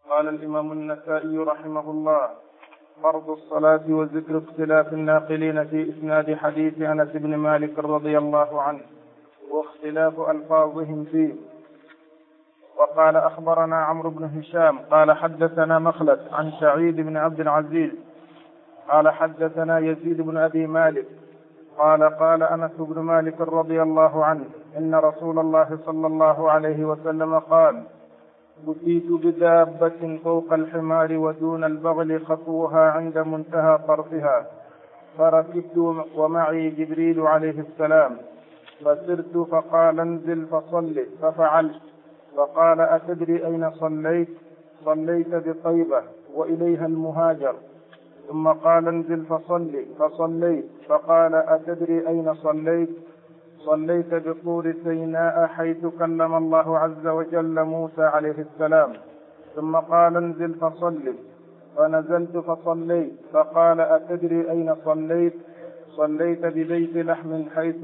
قال الإمام النسائي رحمه الله: فرض الصلاة وذكر اختلاف الناقلين في إسناد حديث أنس بن مالك رضي الله عنه واختلاف ألفاظهم فيه. وقال: أخبرنا عمرو بن هشام قال حدثنا مخلد عن سعيد بن عبد العزيز قال حدثنا يزيد بن أبي مالك قال أنس بن مالك رضي الله عنه: إن رسول الله صلى الله عليه وسلم قال: أتيت بدابة فوق الحمار ودون البغل خطوها عند منتهى طرفها، فركبت ومعي جبريل عليه السلام، فسرت فقال: انزل فصل، ففعلت، فقال: أتدري أين صليت؟ صليت بطيبة وإليها المهاجر. ثم قال: انزل فصل، فصليت، فقال: أتدري أين صليت؟ صليت بطور سيناء حيث كلم الله عز وجل موسى عليه السلام. ثم قال: انزل فصل، فنزلت فصليت، فقال: أتدري أين صليت؟ صليت ببيت لحم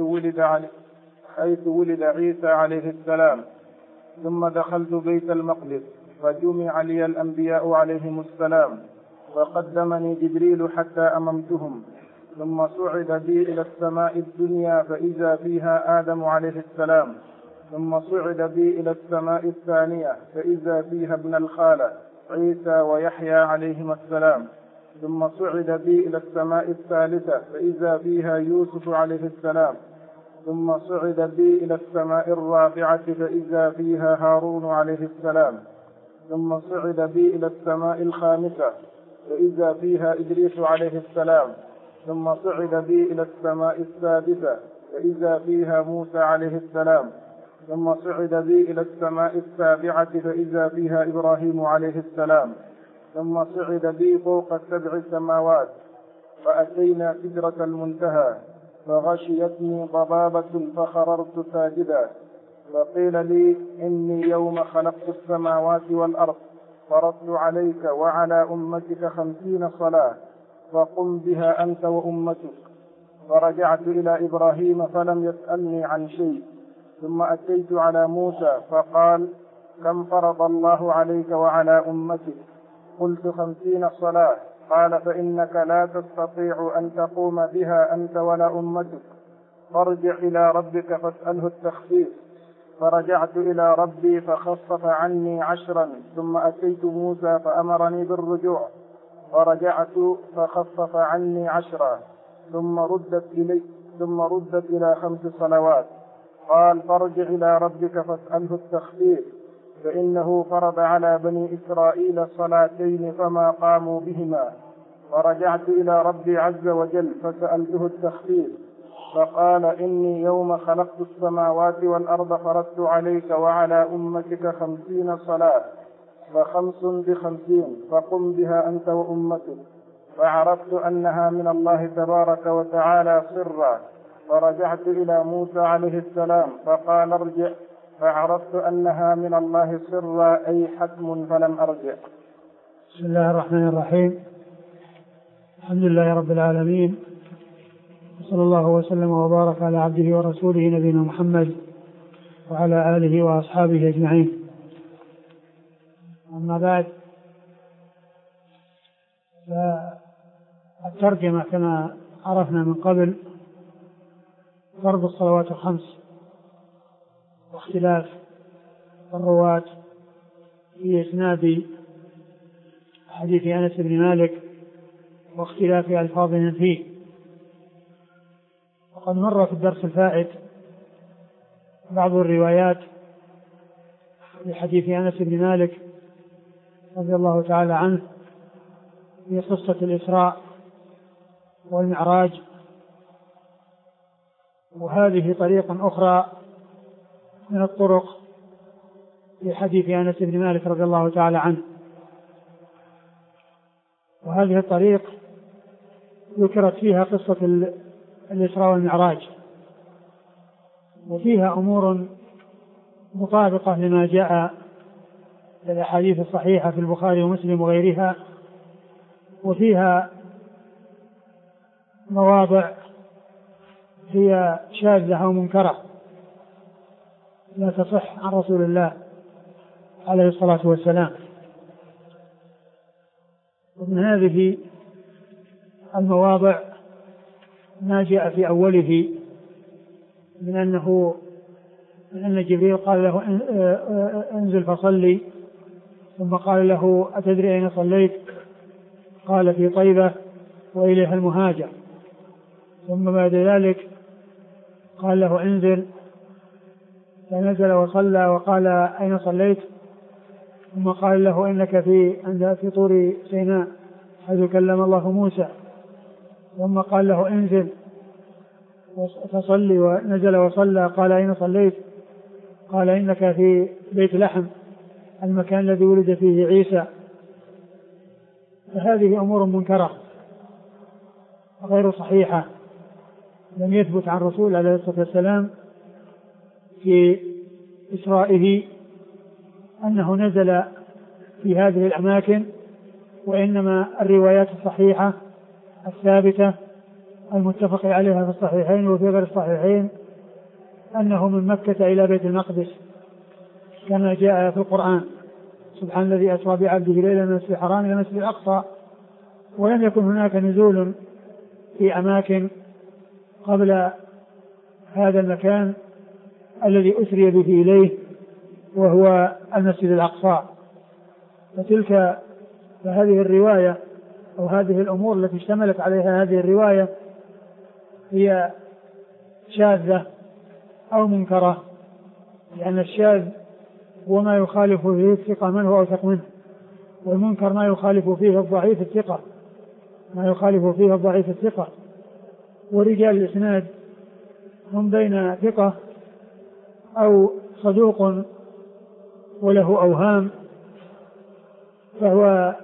حيث ولد عيسى عليه السلام. ثم دخلت بيت المقدس فجمع لي الأنبياء عليهم السلام، فقدمني جبريل حتى أممتهم، ثم صعد بي إلى السماء الدنيا فإذا فيها آدم عليه السلام، ثم صعد بي إلى السماء الثانية فإذا فيها ابن الخالة عيسى ويحيى عليهما السلام، ثم صعد بي إلى السماء الثالثة فإذا فيها يوسف عليه السلام، ثم صعد بي إلى السماء الرابعة فإذا فيها هارون عليه السلام، ثم صعد بي إلى السماء الخامسة فإذا فيها إدريس عليه السلام، ثم صعد بي إلى السماء السادسة فإذا فيها موسى عليه السلام، ثم صعد بي إلى السماء السابعة فإذا فيها إبراهيم عليه السلام، ثم صعد بي فوق 7 سماوات فأتينا سدرة المنتهى فغشيتني ضبابة فخررت ساجدا، فقيل لي: إني يوم خلقت السماوات والأرض فرضت عليك وعلى أمتك 50 صلاة، فقم بها أنت وأمتك. فرجعت إلى إبراهيم فلم يسألني عن شيء، ثم أتيت على موسى فقال: كم فرض الله عليك وعلى أمتك؟ قلت: 50 صلاة. قال: فإنك لا تستطيع أن تقوم بها أنت ولا أمتك، فارجع إلى ربك فاسأله التخفيف. فرجعت إلى ربي فخفف عني 10، ثم أتيت موسى فأمرني بالرجوع، فرجعت فخفف عني 10، ثم ردت إلى 5 صلوات. قال: فارجع إلى ربك فاسأله التخفيف، فإنه فرض على بني إسرائيل 2 فما قاموا بهما. فرجعت إلى ربي عز وجل فسألته التخفيف، فقال: إني يوم خلقت السماوات والأرض فرضت عليك وعلى أمتك 50 صلاة، ف5 ب50، فقم بها أنت وأمتك. فعرفت أنها من الله تبارك وتعالى سرا، فرجعت إلى موسى عليه السلام فقال: ارجع، فعرفت أنها من الله سرا أي حتم، فلم أرجع. بسم الله الرحمن الرحيم. الحمد لله رب العالمين، وصلى الله وسلم وبارك على عبده ورسوله نبينا محمد وعلى آله وأصحابه أجمعين. أما بعد، فالترجمة كما عرفنا من قبل: فرض الصلوات ال5 واختلاف الرواة في إسناد حديث أنس بن مالك واختلاف ألفاظهم فيه. وقد مر في الدرس الفائت بعض الروايات في حديث أنس بن مالك رضي الله تعالى عنه في قصة الإسراء والمعراج، وهذه طريقة أخرى من الطرق في حديث أنس بن مالك رضي الله تعالى عنه. وهذه الطريق ذكرت فيها قصة الإسراء والمعراج، وفيها أمور مطابقة لما جاء في الأحاديث الصحيحة في البخاري ومسلم وغيرها، وفيها مواضع هي شاذة أو منكرة لا تصح عن رسول الله عليه الصلاة والسلام. ومن هذه المواضع ما جاء في أوله من أن جبريل قال له انزل فصلي، ثم قال له أتدري أين صليت؟ قال في طيبة وإليها المهاجر. ثم بعد ذلك قال له انزل، فنزل وصلى وقال أين صليت؟ ثم قال له إنك في طور سيناء حيث كلم الله موسى. ثم قال له انزل فصلي، ونزل وصلى. قال أين صليت؟ قال إنك في بيت لحم المكان الذي ولد فيه عيسى. فهذه أمور منكرة غير صحيحة، لم يثبت عن الرسول عليه الصلاة والسلام في إسرائه أنه نزل في هذه الأماكن، وإنما الروايات الصحيحة الثابتة المتفق عليها في الصحيحين وفي غير الصحيحين أنه من مكة إلى بيت المقدس كما جاء في القرآن: سبحان الذي أسرى بعبده ليلا من المسجد الحرام إلى المسجد الأقصى. ولم يكن هناك نزول في أماكن قبل هذا المكان الذي أسري به إليه وهو المسجد الأقصى. فهذه الرواية أو هذه الأمور التي اشتملت عليها هذه الرواية هي شاذة أو منكرة، لأن الشاذ هو ما يخالف فيه الثقة من هو أوثق منه، والمنكر ما يخالف فيه الضعيف الثقة. ورجال الإسناد هم بين ثقة أو صدوق وله أوهام، فهو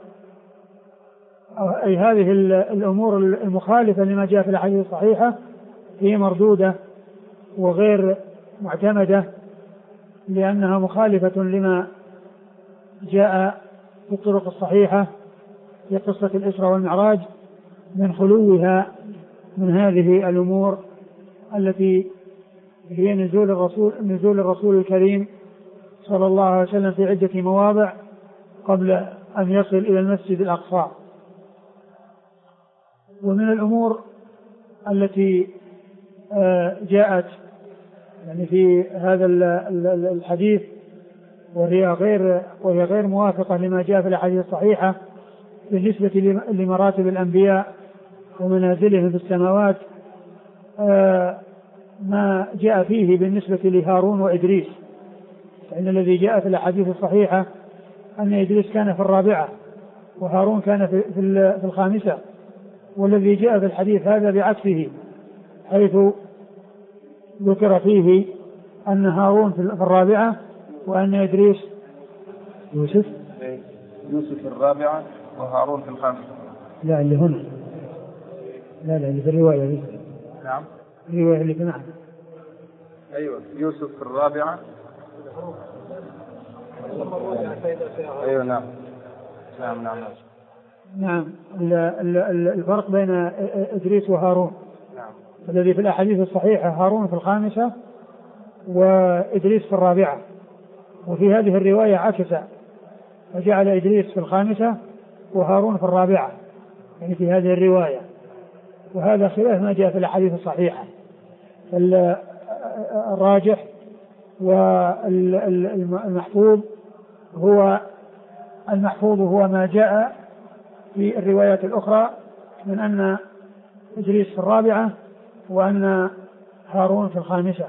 أي هذه الأمور المخالفة لما جاء في الأحاديث الصحيحة هي مردودة وغير معتمدة، لأنها مخالفة لما جاء في الطرق الصحيحة في قصة الإسراء والمعراج من خلوها من هذه الأمور التي هي نزول الرسول الكريم صلى الله عليه وسلم في عدة مواضع قبل أن يصل إلى المسجد الأقصى. ومن الأمور التي جاءت يعني في هذا الحديث وهي غير موافقة لما جاء في الأحاديث الصحيحة بالنسبة لمراتب الأنبياء ومنازلهم في السماوات، ما جاء فيه بالنسبة لهارون وإدريس، فإن الذي جاء في الأحاديث الصحيحة أن إدريس كان في الرابعة وهارون كان في الخامسة، والذي جاء في الحديث هذا بعكسه، حيث ذكر فيه أن هارون في الرابعة وأن إدريس يوسف في الرابعة وهارون في الخامسة. لا اللي هنا لا اللي في الرواية دي. نعم الرواية اللي معنا. أيوة يوسف في الرابعة. أيوة نعم. الفرق بين إدريس وهارون. نعم. الذي في الأحاديث الصحيحة هارون في الخامسة وإدريس في الرابعة، وفي هذه الرواية عكس، فجعل إدريس في الخامسة وهارون في الرابعة يعني في هذه الرواية، وهذا خلاف ما جاء في الأحاديث الصحيحة. الراجح والمحفوظ هو ما جاء في الروايات الأخرى من أن إدريس في الرابعة وأن هارون في الخامسة.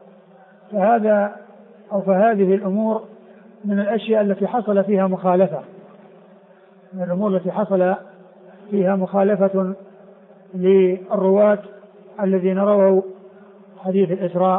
فهذه الأمور من الأشياء التي حصل فيها مخالفة، من الأمور التي حصل فيها مخالفة للرواة الذين رووا حديث الإسراء،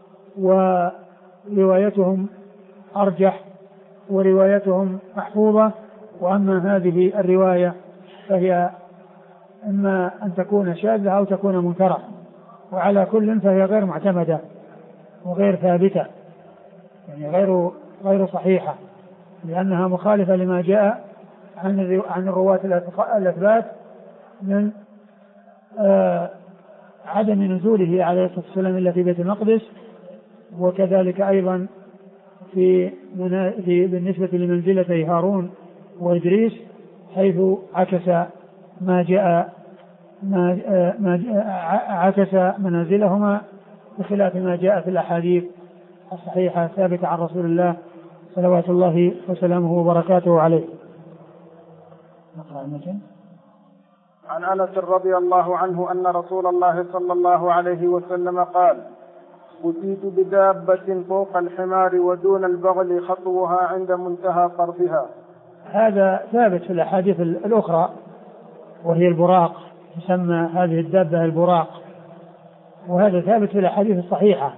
وروايتهم أرجح وروايتهم محفوظة، وأما هذه الرواية فهي إما أن تكون شاذة أو تكون منكرة، وعلى كل فهي غير معتمدة وغير ثابتة، يعني غير صحيحة، لأنها مخالفة لما جاء عن الرواة الأثبات من عدم نزوله عليه الصلاة والسلام إلا في بيت المقدس، وكذلك أيضا بالنسبة لمنزلتي هارون وإدريس حيث عكس منازلهما بخلاف ما جاء في الأحاديث الصحيحة الثابتة عن رسول الله صلوات الله وسلامه وبركاته عليه. عن أنس رضي الله عنه أن رسول الله صلى الله عليه وسلم قال: أتيت بدابة فوق الحمار ودون البغل خطوها عند منتهى طرفها. هذا ثابت في الأحاديث الأخرى، وهي البراق، تسمى هذه الدابة البراق، وهذا ثابت في الأحاديث الصحيحة.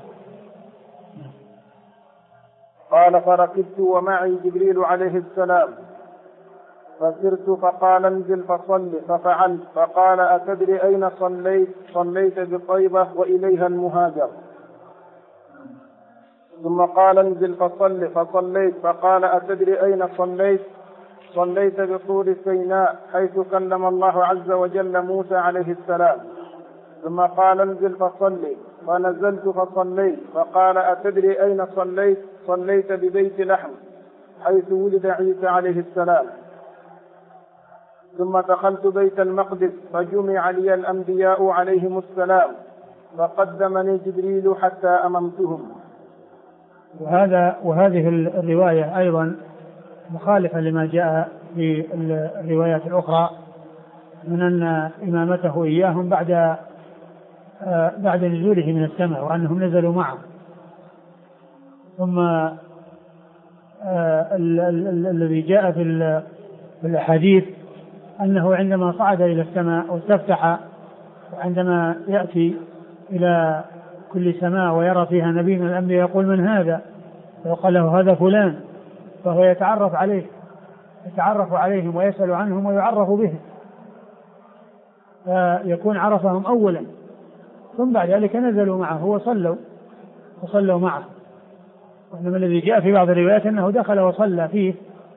قال: فركبت ومعي جبريل عليه السلام فسرت فقال: انزل فصل، ففعلت. فقال: أتدري أين صليت؟ صليت بطيبة وإليها المهاجر. ثم قال: انزل فصل، فصليت. فقال: أتدري أين صليت؟ صليت بطور سيناء حيث كلم الله عز وجل موسى عليه السلام. ثم قال: انزل فصلي. فنزلت فصليت. فقال: أتدري أين صليت؟ صليت ببيت لحم حيث ولد عيسى عليه السلام. ثم دخلت بيت المقدس فجمع لي الأنبياء عليهم السلام فقدمني جبريل حتى أممتهم. وهذه الرواية أيضا مخالفة لما جاء في الروايات الأخرى من أن إمامته إياهم بعد نزوله من السماء وأنهم نزلوا معه. ثم الذي جاء في الأحاديث أنه عندما صعد إلى السماء واستفتح، وعندما يأتي إلى كل سماء ويرى فيها نبي من الأنبياء يقول: من هذا؟ فيقال له: هذا فلان. فهو يتعرف عليهم ويسأل عنهم ويعرف بهم، فيكون عرفهم أولا، ثم بعد ذلك نزلوا معه وصلوا معه. وإنما الذي جاء في بعض الروايات أنه دخل وصلى فيه،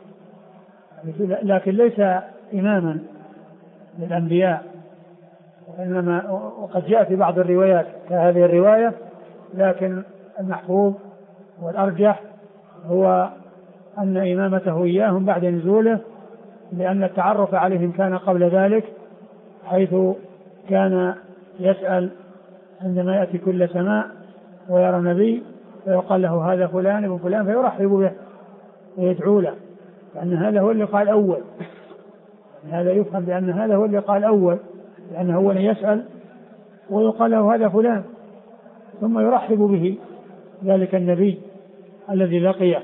لكن ليس إماما للأنبياء. وإنما وقد جاء في بعض الروايات كهذه الرواية، لكن المحفوظ والأرجح هو أن إمامته إياهم بعد نزوله، لأن التعرف عليهم كان قبل ذلك، حيث كان يسأل عندما يأتي كل سماء ويرى نبي فيقال له: هذا فلان ابن فلان، فيرحب به ويدعو له، لأن هذا هو اللقاء الأول. هذا يفهم بأن هذا هو اللقاء الأول، لأنه هو يسأل ويقال له: هذا فلان، ثم يرحب به ذلك النبي الذي لقيه.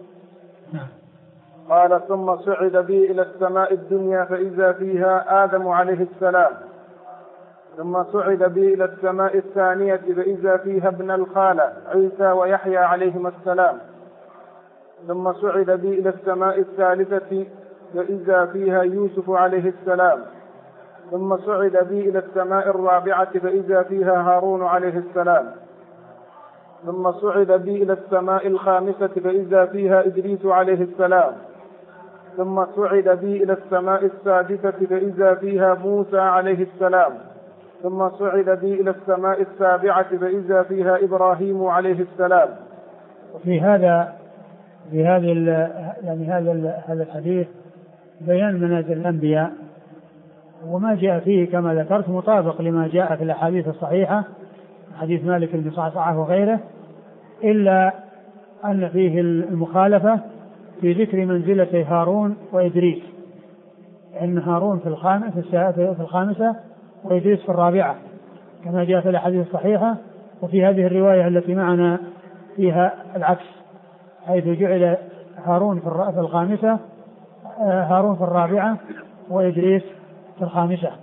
قال: ثم صعد بي إلى السماء الدنيا فإذا فيها آدم عليه السلام. ثم صعد بي إلى السماء الثانية فإذا فيها ابن الخالة عيسى ويحيى عليهما السلام. ثم صعد بي إلى السماء الثالثة فإذا فيها يوسف عليه السلام. ثم صعد بي إلى السماء الرابعة فإذا فيها هارون عليه السلام. ثم صعد بي إلى السماء الخامسة فإذا فيها إدريس عليه السلام. ثم صعد بي إلى السماء السادسة فإذا فيها موسى عليه السلام. ثم صعد بي إلى السماء السابعة فإذا فيها إبراهيم عليه السلام. وفي هذا الحديث بيان منازل الأنبياء، وما جاء فيه كما ذكرت مطابق لما جاء في الأحاديث الصحيحة، حديث مالك بن صعصعة وغيره، إلا أن فيه المخالفة في ذكر منزلة هارون وإدريس، أن هارون في الخامسة وإدريس في الرابعة كما جاء في الأحاديث الصحيحة. وفي هذه الرواية التي معنا فيها العكس، حيث جعل هارون في الخامسة، هارون في الرابعة وإدريس في الخامسة.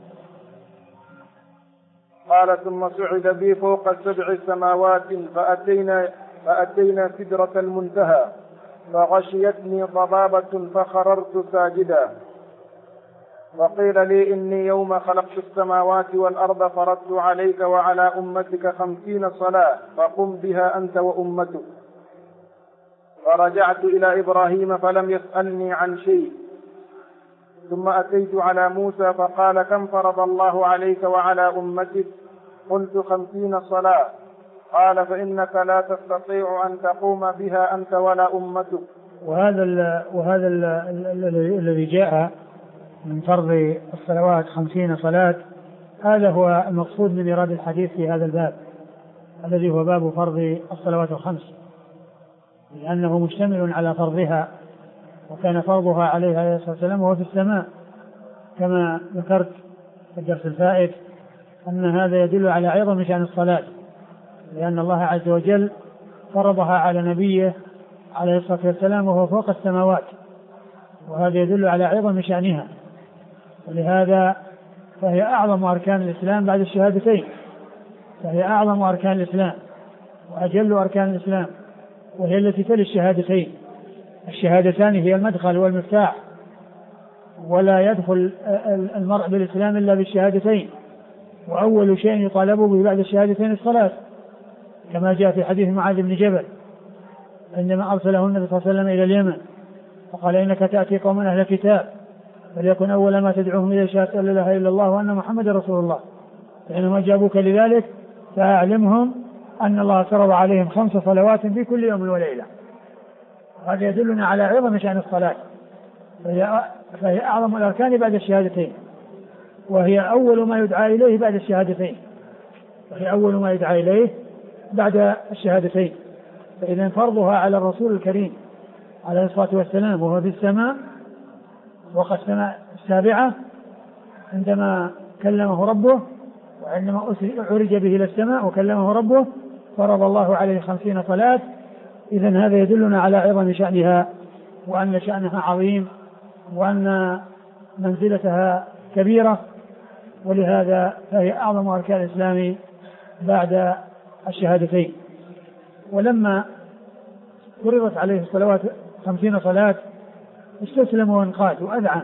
قال: ثم صعد بي فوق 7 سماوات فأتينا سدرة المنتهى فغشيتني ضبابة فخررت ساجدا. وقيل لي: إني يوم خلقت السماوات والأرض فرضت عليك وعلى أمتك 50 صلاة فقم بها أنت وأمتك. فرجعت إلى إبراهيم فلم يسألني عن شيء. ثم أتيت على موسى فقال: كم فرض الله عليك وعلى أمتك؟ قلت: 50 صلاة. قال: فإنك لا تستطيع أن تقوم بها أنت ولا أمتك. وهذا الذي جاء من فرض الصلوات 50 صلاة. هذا هو المقصود من إيراد الحديث في هذا الباب الذي هو باب فرض الصلوات الخمس، لأنه مشتمل على فرضها، وكان فرضها عليه الصلاة والسلام وهو في السماء كما ذكرت في الدرس الفائت، أن هذا يدل على عظم شأن الصلاة، لأن الله عز وجل فرضها على نبيه عليه الصلاة والسلام وهو فوق السماوات، وهذا يدل على عظم شأنها، ولهذا فهي أعظم أركان الإسلام بعد الشهادتين، فهي أعظم أركان الإسلام وأجل أركان الإسلام، وهي التي تلي الشهادتين. الشهادتان هي المدخل والمفتاح، ولا يدخل المرء بالإسلام إلا بالشهادتين، وأول شيء يطالب به بعد الشهادتين الصلاة، كما جاء في حديث معاذ بن جبل عندما أرسله النبي صلى الله عليه وسلم إلى اليمن فقال: إنك تأتي قوما أهل كتاب فليكن أول ما تدعوهم إلى شهادة لا إله إلا الله وأن محمد رسول الله، فإنما جابوك لذلك فأعلمهم أن الله فرض عليهم 5 صلوات في كل يوم وليلة. هذا يدلنا على عظم شأن الصلاة، فهي أعظم الأركان بعد الشهادتين، وهي أول ما يدعى إليه بعد الشهادتين، وهي أول ما يدعى إليه بعد الشهادتين. فإذا فرضها على الرسول الكريم عليه الصلاة والسلام وهو في السماء وقد السماء السابعة عندما كلمه ربه، وعندما عرج به إلى السماء وكلمه ربه فرض الله عليه 50 صلاة. إذن هذا يدلنا على عظم شأنها، وأن شأنها عظيم، وأن منزلتها كبيرة، ولهذا فهي أعظم أركان الإسلام بعد الشهادتين. ولما فرضت عليه الصلوات 50 صلاة استسلم وانقاد وأذعن،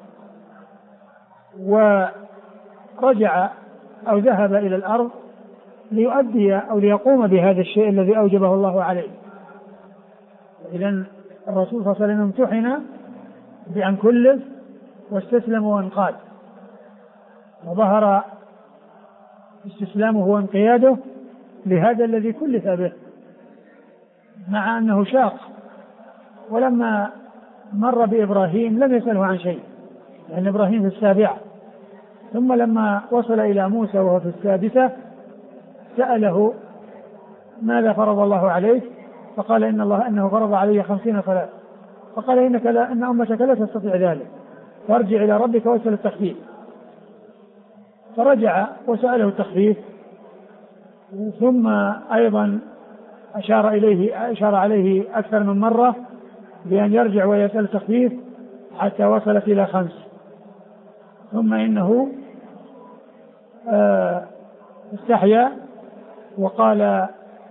ورجع أو ذهب إلى الأرض ليؤدي أو ليقوم بهذا الشيء الذي أوجبه الله عليه. إذن الرسول صلى الله عليه وسلم امتحن بأن كلف واستسلم وانقاد، وظهر استسلامه وانقياده لهذا الذي كلف به، مع أنه شاق. ولما مر بإبراهيم لم يسأله عن شيء، لأن إبراهيم في السابعة، ثم لما وصل إلى موسى وهو في السادسة سأله ماذا فرض الله عليه، فقال إنه فرض علي 50 صلاة. فقال إن أمتك لا تستطيع ذلك، فارجع إلى ربك واسأل التخفيف. فرجع وسأله التخفيف، ثم أيضا أشار عليه أكثر من مرة بأن يرجع ويسأل التخفيف حتى وصلت إلى 5. ثم إنه استحيا وقال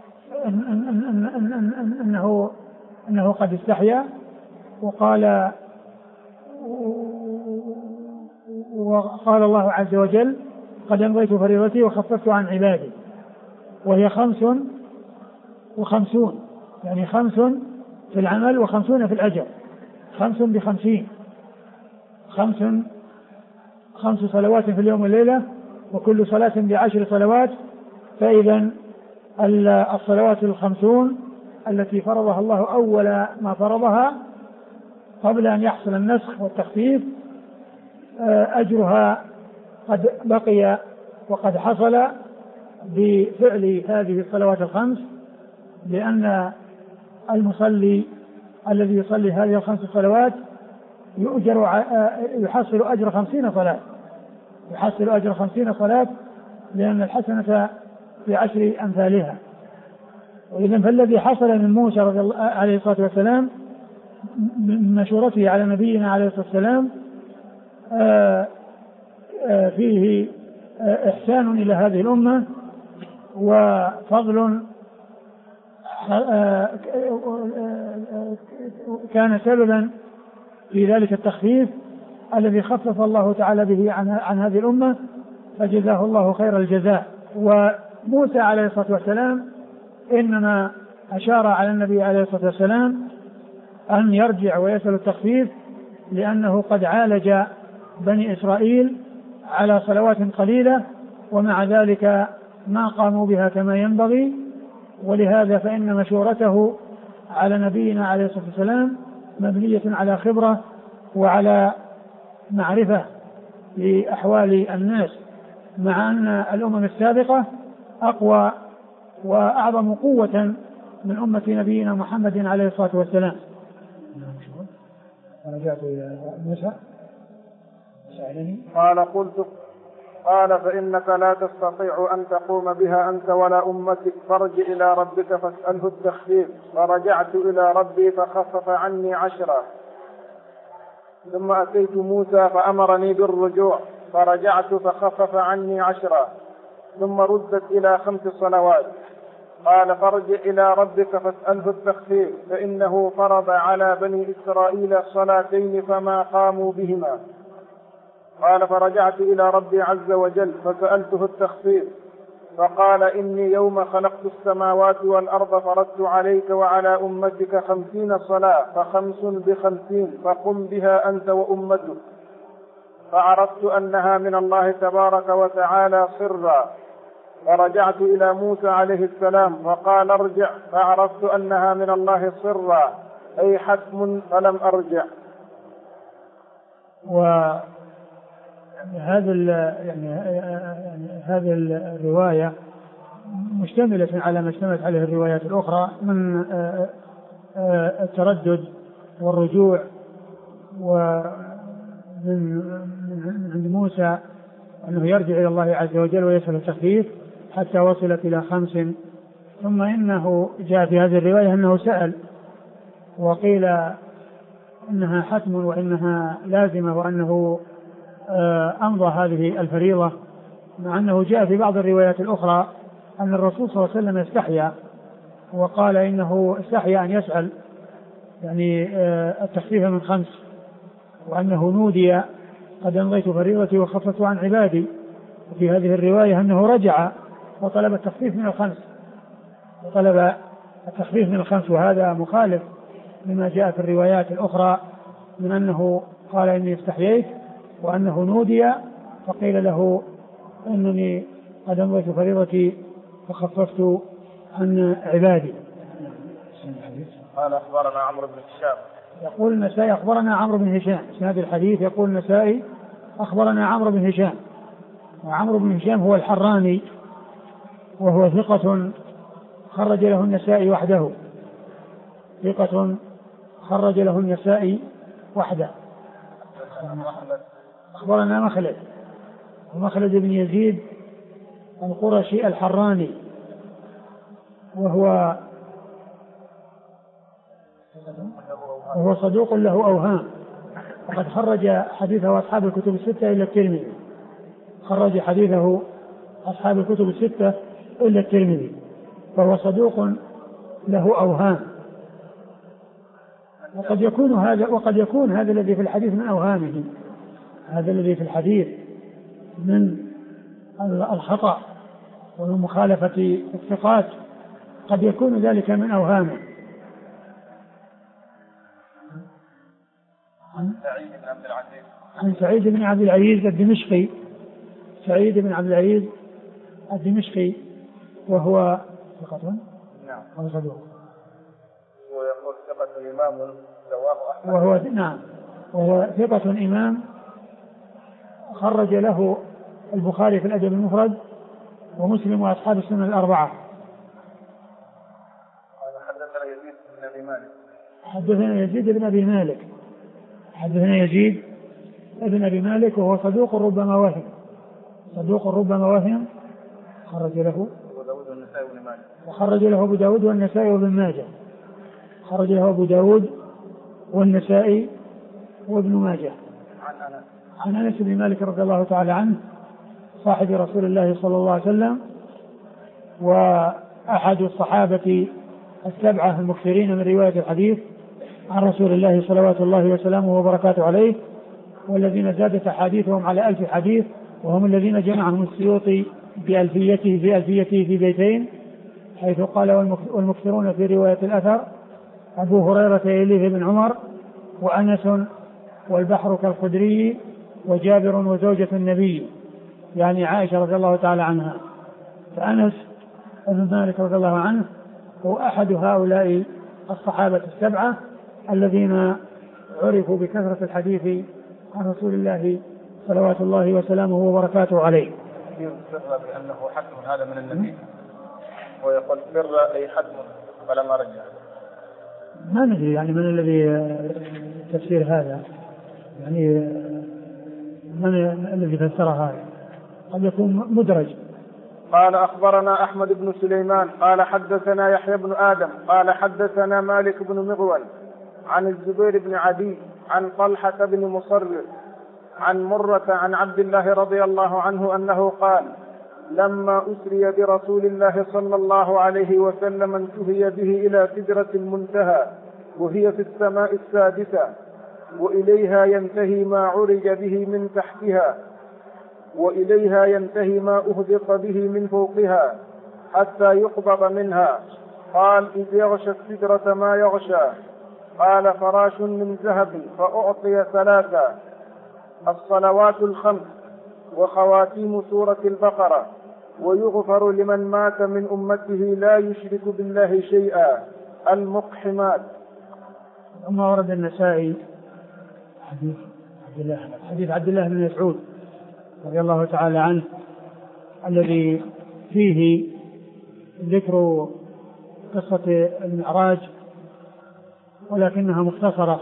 إنه قد استحيا، وقال الله عز وجل: قد أمضيت فريضتي وخففت عن عبادي. وهي 55، يعني 5 في العمل و50 في الأجر، 5 ب50، 5 صلوات في اليوم والليلة، وكل صلاة ب10 صلوات. فإذا الصلوات 50 التي فرضها الله أول ما فرضها قبل أن يحصل النسخ والتخفيف أجرها قد بقي وقد حصل بفعل هذه الصلوات 5، لأن المصلي الذي يصلي هذه 5 صلوات يحصل أجر 50 صلاة، يحصل أجر 50 صلاة، لأن الحسنة ب10 أمثالها. وإذن فالذي حصل من موسى رضي الله عليه الصلاة والسلام من مشورته على نبينا عليه الصلاة والسلام فيه إحسان إلى هذه الأمة وفضل كان سببا في ذلك التخفيف الذي خفف الله تعالى به عن هذه الأمة، فجزاه الله خير الجزاء. وموسى عليه الصلاة والسلام إنما أشار على النبي عليه الصلاة والسلام أن يرجع ويسأل التخفيف، لأنه قد عالج بني إسرائيل على صلوات قليلة، ومع ذلك ما قاموا بها كما ينبغي. ولهذا فإن مشورته على نبينا عليه الصلاة والسلام مبنية على خبرة وعلى معرفة لأحوال الناس، مع أن الأمم السابقة أقوى وأعظم قوة من أمة نبينا محمد عليه الصلاة والسلام. رجعت إلى موسى سألني قال فإنك لا تستطيع أن تقوم بها أنت ولا أمتك، فارجع إلى ربك فاسأله التخفيف. فرجعت إلى ربي فخفف عني 10. ثم أتيت موسى فأمرني بالرجوع، فرجعت فخفف عني 10. ثم ردت إلى 5 صلوات. قال فارجع إلى ربك فاسأله التخفيف، فإنه فرض على بني إسرائيل صلاتين فما قاموا بهما. قال فرجعت إلى ربي عز وجل فسألته التخفيف، فقال إني يوم خلقت السماوات والأرض فرضت عليك وعلى أمتك 50 صلاة، ف5 ب50، فقم بها أنت وأمتك. فعرفت أنها من الله تبارك وتعالى سرا. فرجعت إلى موسى عليه السلام فقال ارجع، فعرفت أنها من الله سرا أي حتم، فلم أرجع. هذه الرواية مشتملة على ما اشتملت عليه الروايات الأخرى من التردد والرجوع، ومن عند موسى أنه يرجع إلى الله عز وجل ويسأل التخفيف حتى وصلت إلى 5. ثم إنه جاء في هذه الرواية أنه سأل، وقيل إنها حتم وإنها لازمة وأنه أمضى هذه الفريضة، مع أنه جاء في بعض الروايات الأخرى أن الرسول صلى الله عليه وسلم استحيا، وقال إنه استحيا أن يسأل يعني التخفيف من 5، وأنه نودي قد أمضيت فريضتي وخففت عن عبادي. وفي هذه الرواية أنه رجع وطلب التخفيف من 5، وهذا مخالف لما جاء في الروايات الأخرى من أنه قال إني استحييت، وأنه نودي فقيل له أنني قد أمضيت فريضتي وخففت عن عبادي. قال أخبرنا عمرو بن هشام. يقول النسائي أخبرنا عمرو بن هشام. في هذا الحديث يقول النسائي أخبرنا عمرو بن هشام، وعمرو بن هشام هو الحراني، وهو ثقة خرج له النسائي وحده، ثقة خرج له النسائي وحده. أخبرنا مخلد، ومخلد بن يزيد القرشي الحراني، وهو صدوق له أوهام، وقد خرج حديثه أصحاب الكتب الستة إلا الترمذي، خرج حديثه أصحاب الكتب الستة إلا الترمذي، فهو صدوق له أوهام. وقد يكون هذا الذي في الحديث من أوهامه، هذا الذي في الحديث من الخطأ ومن مخالفة الثقات قد يكون ذلك من أوهامه. عن سعيد بن عبد العزيز الدمشقي، سعيد بن عبد العزيز الدمشقي، وهو ثقة وهو صدوق، ويقول ثقة إمام رواه أحمد، وهو ثقة إمام خرج له البخاري في الأدب المفرد ومسلم وأصحاب السنن الأربعة. حدثنا يزيد بن أبي مالك، وهو صدوق ربما وهم، خرج له أبو داود والنسائي وابن ماجه، خرج له أبو داود والنسائي وابن ماجه. عن أنس بن مالك رضي الله تعالى عنه صاحب رسول الله صلى الله عليه وسلم، وأحد الصحابة السبعة المكثرين من رواية الحديث عن رسول الله صلوات الله وسلامه وبركاته عليه، والذين زادت أحاديثهم على 1000 حديث، وهم الذين جمعهم السيوطي بألفيته في بيتين، حيث قال والمكثرون في رواية الأثر أبو هريرة يليه بن عمر، وأنس، والبحر كالخدري، وجابر وزوجة النبي، يعني عائشة رضي الله تعالى عنها. فأنس بن مالك رضي الله عنه هو أحد هؤلاء الصحابة السبعة الذين عرفوا بكثرة الحديث عن رسول الله صلوات الله وسلامه وبركاته عليه. سر بأنه حتم هذا من النبي ويقول سر أي حتم فلما رجع. ما ندري يعني من الذي تفسير هذا، يعني من الذي فسر هذا، قد يكون مدرج. قال أخبرنا أحمد بن سليمان قال حدثنا يحيى بن آدم قال حدثنا مالك بن مغول عن الزبير بن عدي عن طلحة بن مصرف عن مرة عن عبد الله رضي الله عنه أنه قال لما أسري برسول الله صلى الله عليه وسلم انتهي به إلى سدرة المنتهى وهي في السماء السادسة وإليها ينتهي ما عرج به من تحتها وإليها ينتهي ما أهبط به من فوقها حتى يقبض منها. قال إذ يغشى السدرة ما يغشى. قال فراش من ذهب فأعطي 3 الصلوات 5 وخواتيم سورة البقرة ويغفر لمن مات من أمته لا يشرك بالله شيئا المقحمات. ثم ورد النسائي حديث عبد الله بن مسعود رضي الله تعالى عنه الذي فيه ذكر قصة المعراج ولكنها مختصرة.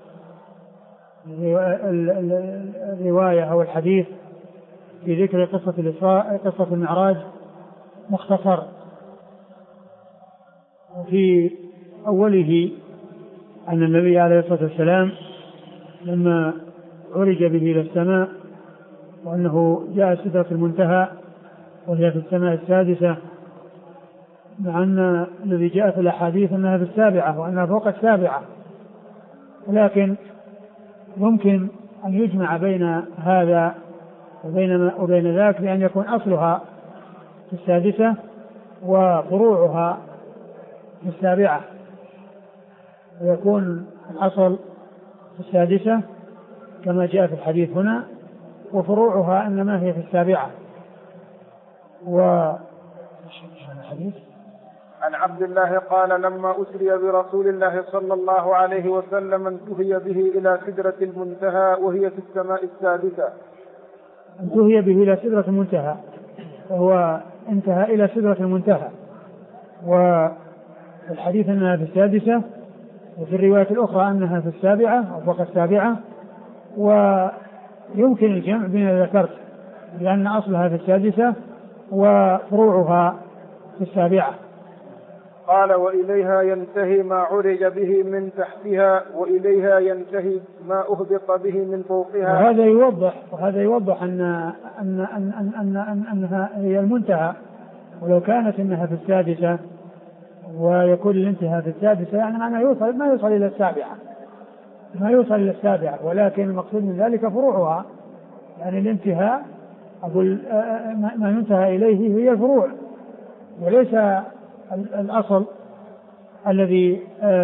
الرواية أو الحديث في ذكر قصة الإسراء قصة المعراج مختصر، وفي أوله أن النبي عليه الصلاة والسلام لما عرج به إلى السماء وأنه جاء سدرة المنتهى وهي في السماء السادسة، مع أن الذي جاء في الأحاديث أنها في 7 وأنها فوق 7، ولكن يمكن أن يجمع بين هذا وبين ذاك بأن يكون أصلها في 6 وفروعها في 7، ويكون الأصل في 6 كما جاء في الحديث هنا، وفروعها إنما هي في 7. الحديث عن عبد الله قال لما أسري برسول الله صلى الله عليه وسلم انتهي به إلى سدرة المنتهى وهي في السماء السادسة. انتهي به إلى سدرة المنتهى، وهو انتهى إلى سدرة المنتهى، والحديث أنها في 6، وفي الرواية الأخرى أنها في 7 أو فوق 7، ويمكن الجمع بين ذكرت لأن أصلها في 6 وفروعها في 7. قال وإليها ينتهي ما عرج به من تحتها وإليها ينتهي ما أهبط به من فوقها. وهذا يوضح أنها هي المنتهى، ولو كانت إنها في 6 ويكون الانتهاء في 6 يعني ما يوصل إلى 7، ولكن المقصود من ذلك فروعها، يعني الانتهاء أقول ما ينتهى إليه هي الفروع وليس الأصل الذي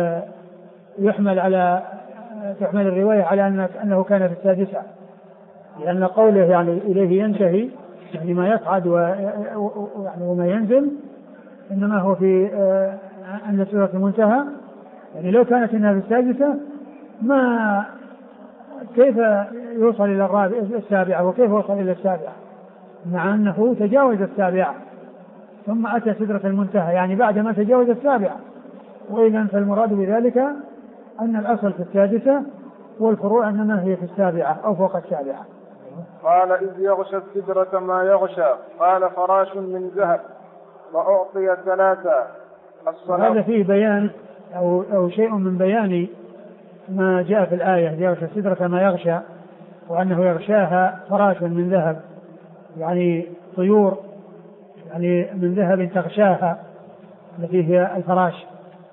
تحمل الرواية على أنه كان في 6، لأن قوله يعني إليه ينتهي يعني ما يصعد وما ينزل إنما هو في عند سورة المنتهى. يعني لو كانت إنها في 6 ما كيف يوصل إلى 7 وكيف يوصل إلى 7 مع أنه تجاوز 7 ثم أتى سدرة المنتهى يعني بعد ما تجاوز 7. وإذا فالمراد بذلك أن الأصل في 6 والفروع إنما هي في 7 أو فوق 7. قال إذ يغشى السدرة ما يغشى. قال فراش من ذهب وأعطي 3 الصلاة. هذا فيه بيان أو شيء من بيان ما جاء في الآية يغشى السدرة ما يغشى، وأنه يغشاها فراش من ذهب يعني طيور يعني من ذهب تغشاها التي هي الفراش.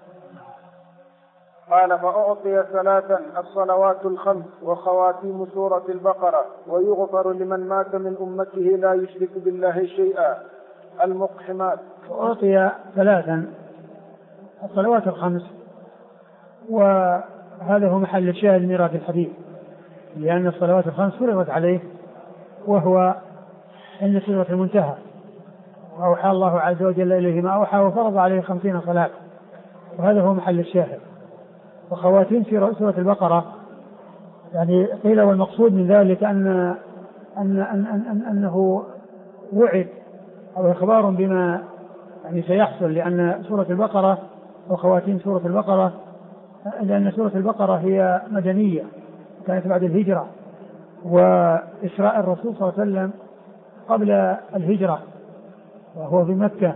قال فأعطي 3 الصلوات 5 وخواتيم سورة البقرة ويغفر لمن مات من أمته لا يشرك بالله شيئا المقحمات. فأعطي 3 الصلوات 5، وهذا هو محل الشاهد من في الحديث، لأن الصلوات 5 فرضت عليه وهو عند سدرة المنتهى، وأوحى الله عز وجل إليه ما أوحى وفرض عليه 50 صلاة، وهذا هو محل الشاهد. وخواتيم سورة البقرة يعني قيل والمقصود من ذلك أنه وعد أو إخبار بما يعني سيحصل، لأن سورة البقرة وخواتيم سورة البقرة، لأن سورة البقرة هي مدنية كانت بعد الهجرة، وإسراء الرسول صلى الله عليه وسلم قبل الهجرة وهو في مكة.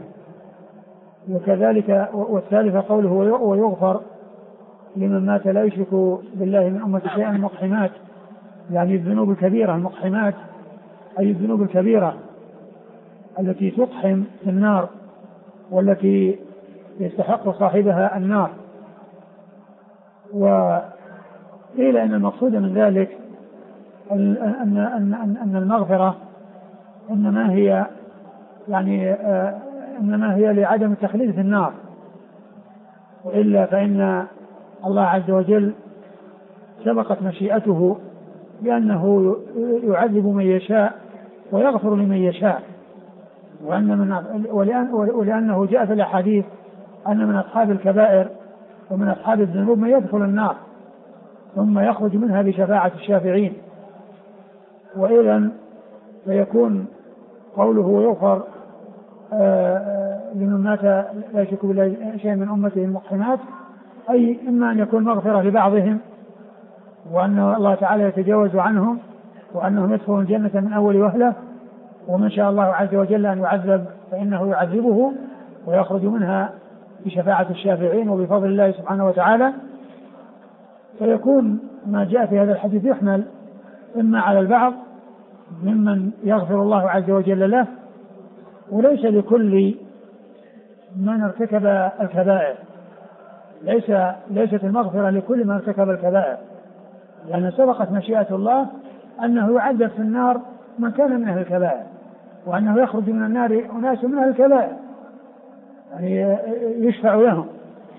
وكذلك والثالثة قوله ويغفر لمن مات لا يشرك بالله من أمة شيئا المقحمات، يعني الذنوب الكبيرة. المقحمات أي الذنوب الكبيرة التي تقحم في النار والتي يستحق صاحبها النار. وقيل أن المقصود من ذلك أن المغفرة إنما هي لعدم التخليد في النار، وإلا فإن الله عز وجل سبقت مشيئته بأنه يعذب من يشاء ويغفر لمن يشاء، ولأنه جاء في الأحاديث أن من أصحاب الكبائر ومن أصحاب الذنوب من يدخل النار ثم يخرج منها بشفاعة الشافعين. وإذن فيكون قوله ويغفر لمن مات لا يشرك بالله شيئا من أمته المقحمات، أي إما أن يكون مغفرة لبعضهم وأن الله تعالى يتجاوز عنهم وأنهم يدخلون الجنة من أول وهلة، ومن شاء الله عز وجل أن يعذب فإنه يعذبه ويخرج منها بشفاعة الشافعين وبفضل الله سبحانه وتعالى. فيكون ما جاء في هذا الحديث يحمل إما على البعض ممن يغفر الله عز وجل له، وليس لكل من ارتكب الكبائر، ليست المغفرة لكل من ارتكب الكبائر، لأن سبقت مشيئة الله أنه يعذب في النار من كان من أهل الكبائر، وأنه يخرج من النار أناس من أهل الكبائر يعني يشفع لهم،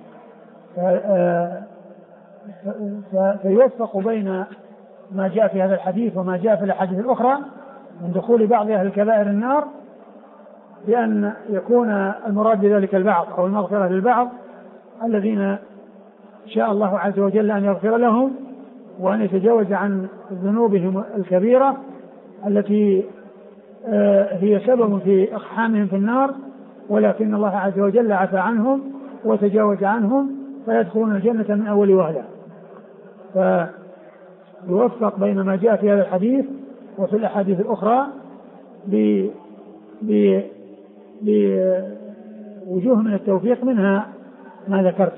فيوفق بين ما جاء في هذا الحديث وما جاء في الأحاديث الأخرى من دخول بعض أهل الكبائر النار، بأن يكون المراد بذلك البعض أو المغفرة للبعض الذين شاء الله عز وجل أن يغفر لهم وأن يتجاوز عن ذنوبهم الكبيرة التي هي سبب في إقحامهم في النار، ولكن الله عز وجل عفى عنهم وتجاوز عنهم فيدخلون الجنة من أول وهلة. فيوفق بين ما جاء في هذا الحديث وفي الأحاديث الأخرى بوجوه من التوفيق، منها ما ذكرت.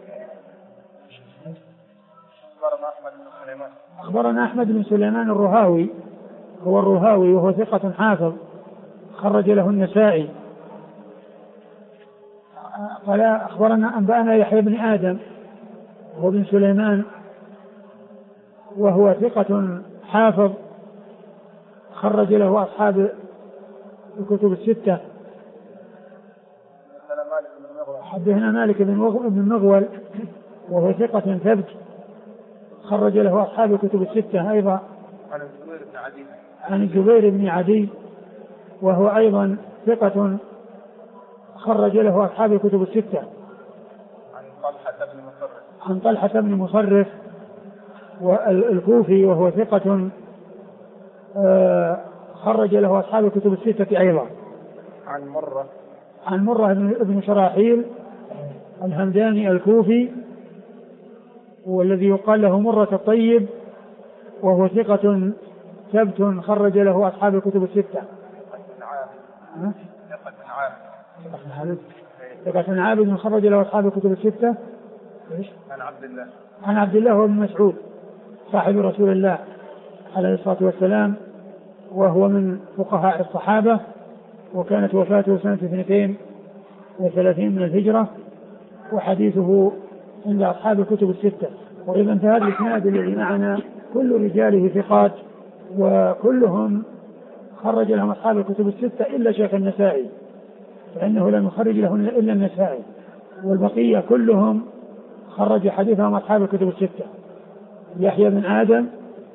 أخبرنا أحمد بن سليمان الرهاوي، هو الرهاوي وهو ثقة حافظ خرج له النسائي. قال أخبرنا أنبأنا يحيى بن آدم وهو بن سليمان وهو ثقة حافظ خرج له أصحاب الكتب الستة. حدثنا مالك بن مغول وهو ثقة ثبت خرج له أصحاب الكتب الستة أيضا. عن الزبير بن عدي وهو أيضا ثقة خرج له أصحاب الكتب الستة. عن طلحة بن مصرف الكوفي وهو ثقة خرج له أصحاب الكتب الستة أيضا. عن مرة بن شراحيل الهمداني الكوفي والذي يقال له مرة الطيب وهو ثقة ثبت خرج له أصحاب الكتب الستة. ثقة عابد خرج له أصحاب الكتب الستة. عن عبد الله وابن مسعود صاحب رسول الله عليه الصلاة والسلام، وهو من فقهاء الصحابة، وكانت وفاته سنة 32 من الهجرة، وحديثه عند أصحاب الكتب الستة. وإذا انتهى الإسناد الذي معنا كل رجاله ثقات وكلهم خرج لهم أصحاب الكتب الستة إلا شيخ النسائي، فإنه لم يخرج له إلا النسائي، والبقية كلهم خرج حديثهم أصحاب الكتب الستة. يحيى بن آدم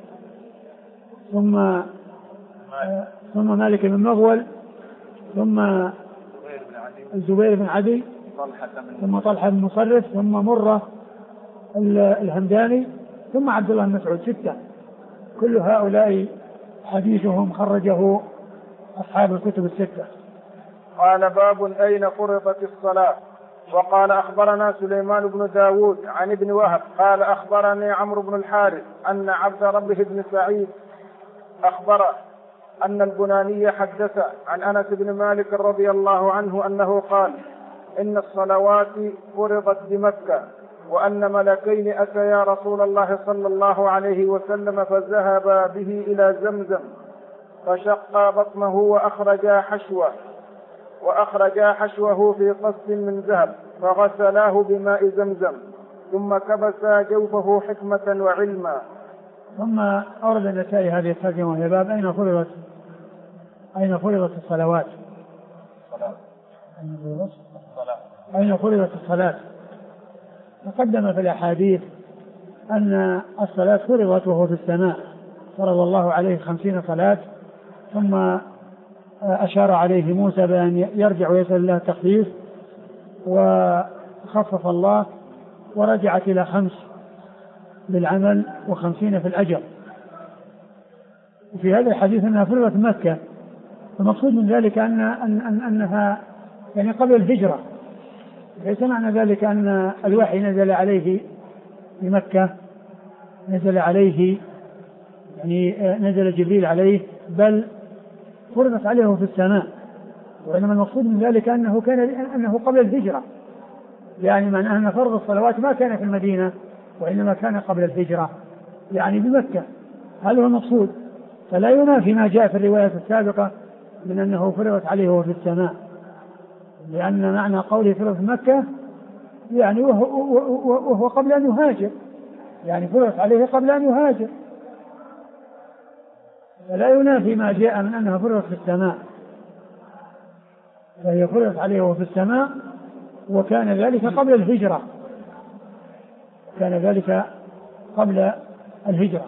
ثم مالك بن مغول ثم الزبير بن عدي ثم طلحة بن مصرف ثم مرة الهمداني ثم عبد الله بن مسعود، ستة كل هؤلاء حديثهم خرجه أصحاب الكتب الستة. قال باب أين فرضت الصلاة. وقال أخبرنا سليمان بن داود عن ابن وهب قال أخبرني عمرو بن الحارث أن عبد ربه بن سعيد أخبر أن البناني حدث عن أنس بن مالك رضي الله عنه أنه قال إن الصلوات فرضت بمكة وأن ملكين أتيا رسول الله صلى الله عليه وسلم فذهبا به إلى زمزم فشقا بطنه وأخرجا حشوه في قص من ذهب فغسلاه بماء زمزم ثم كبسا جوفه حكمة وعلما. ثم أورد النسائي هذه الترجمة وهي باب أين فرضت الصلوات. أين فرضت الصلاة. تقدم في الأحاديث أن الصلاة فرضت وهو في السماء، فرض الله عليه 50 صلاة، ثم أشار عليه موسى بأن يرجع ويسأل الله التخفيف، وخفف الله ورجعت إلى 5 بالعمل و50 في الأجر. وفي هذا الحديث أنها فرضت مكة، المقصود من ذلك أنها يعني قبل الهجرة، ليس معنى ذلك أن الوحي نزل عليه في مكة، نزل عليه يعني نزل جبريل عليه، بل فرضت عليه في السماء. وإنما المقصود من ذلك أنه قبل الهجرة، يعني معنى أن فرض الصلوات ما كان في المدينة وإنما كان قبل الهجرة، يعني بمكة. هذا هو المقصود، فلا ينافي ما جاء في الرواية السابقة من أنه فرضت عليه وهو في السماء، لأن معنى قوله فرضت مكة يعني وهو قبل أن يهاجر، يعني فرضت عليه قبل أن يهاجر، فلا ينافي ما جاء من أنها فرضت في السماء، فهي فرضت عليه وهو في السماء، وكان ذلك قبل الهجرة، كان ذلك قبل الهجرة.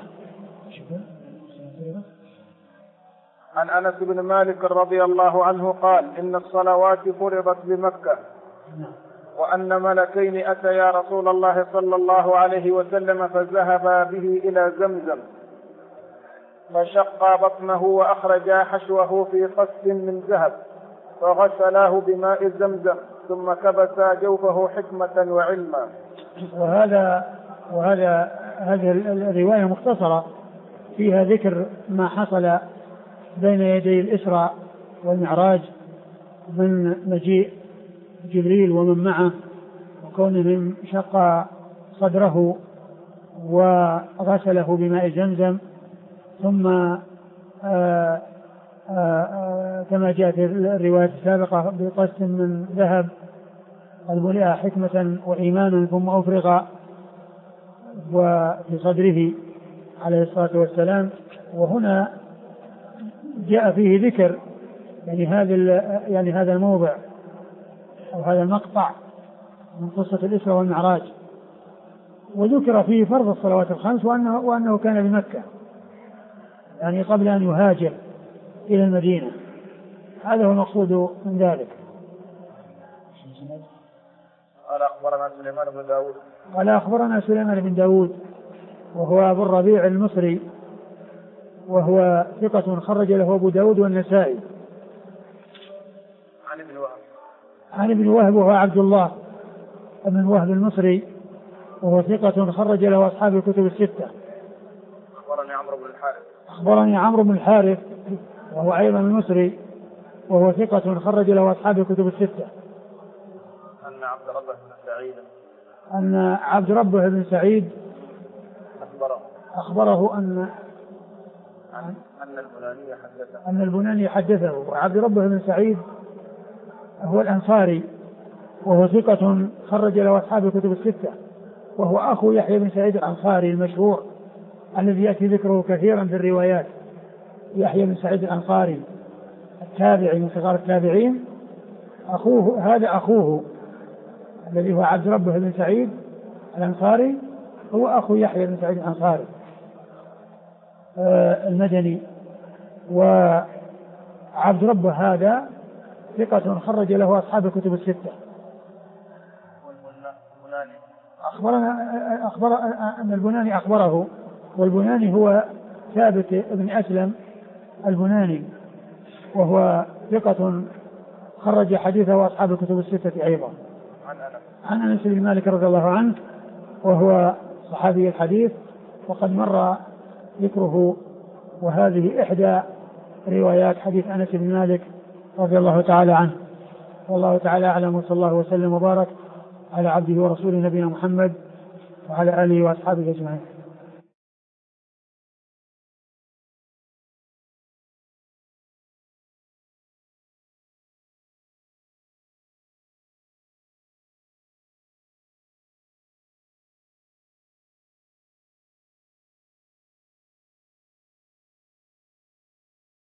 عن أنس بن مالك رضي الله عنه قال إن الصلوات فرضت بمكة وأن ملكين أتيا رسول الله صلى الله عليه وسلم فذهبا به إلى زمزم فشقا بطنه وأخرجا حشوه في قص من ذهب فغسلاه بماء زمزم ثم كبسا جوفه حكمة وعلما. هذه الرواية مختصرة فيها ذكر ما حصل بين يدي الإسراء والمعراج من مجيء جبريل ومن معه، وكونهم شق صدره وغسله بماء زمزم، ثم كما جاءت الرواية السابقة بقسم من ذهب قد ملئ حكمة وإيمانا ثم أفرغ وفي صدره عليه الصلاة والسلام. وهنا جاء فيه ذكر يعني هذا الموضع أو هذا المقطع من قصة الإسراء والمعراج، وذكر فيه فرض الصلوات الخمس وأنه كان بمكة يعني قبل أن يهاجر إلى المدينة. هذا هو المقصود من ذلك. قال أخبرنا سليمان بن داود. قال أخبرنا سليمان بن داود وهو أبو الربيع المصري، وهو ثقة خرج له أبو داود والنسائي. عن ابن وهب وهو عبد الله بن وهب المصري، وهو ثقة خرج له أصحاب الكتب الستة. أخبرني عمرو بن الحارث وهو أيضا المصري، وهو ثقة خرج له أصحاب الكتب الستة. أن عبد ربه بن سعيد أخبره أن البناني حدثه. وعبد ربه بن سعيد هو الأنصاري، وهو ثقة خرج له أصحاب الكتب الستة، وهو أخو يحيى بن سعيد الأنصاري المشهور الذي يأتي ذكره كثيرا في الروايات. يحيى بن سعيد الأنصاري التابعي من صغار التابعين، هذا أخوه الذي هو عبد ربه بن سعيد الأنصاري، هو أخو يحيى بن سعيد الأنصاري المدني. وعبد ربه هذا ثقة خرج له أصحاب الكتب الستة. أخبر أن البناني أخبره، والبناني هو ثابت بن أسلم البناني، وهو ثقة خرج حديثه أصحاب الكتب الستة أيضا. عن أنس بن مالك رضي الله عنه، وهو صحابي الحديث، وقد مر ذكره، وهذه إحدى روايات حديث أنس بن مالك رضي الله تعالى عنه. والله تعالى أعلم، وصلى الله وسلم وبارك على عبده ورسوله نبينا محمد وعلى آله وأصحابه أجمعين.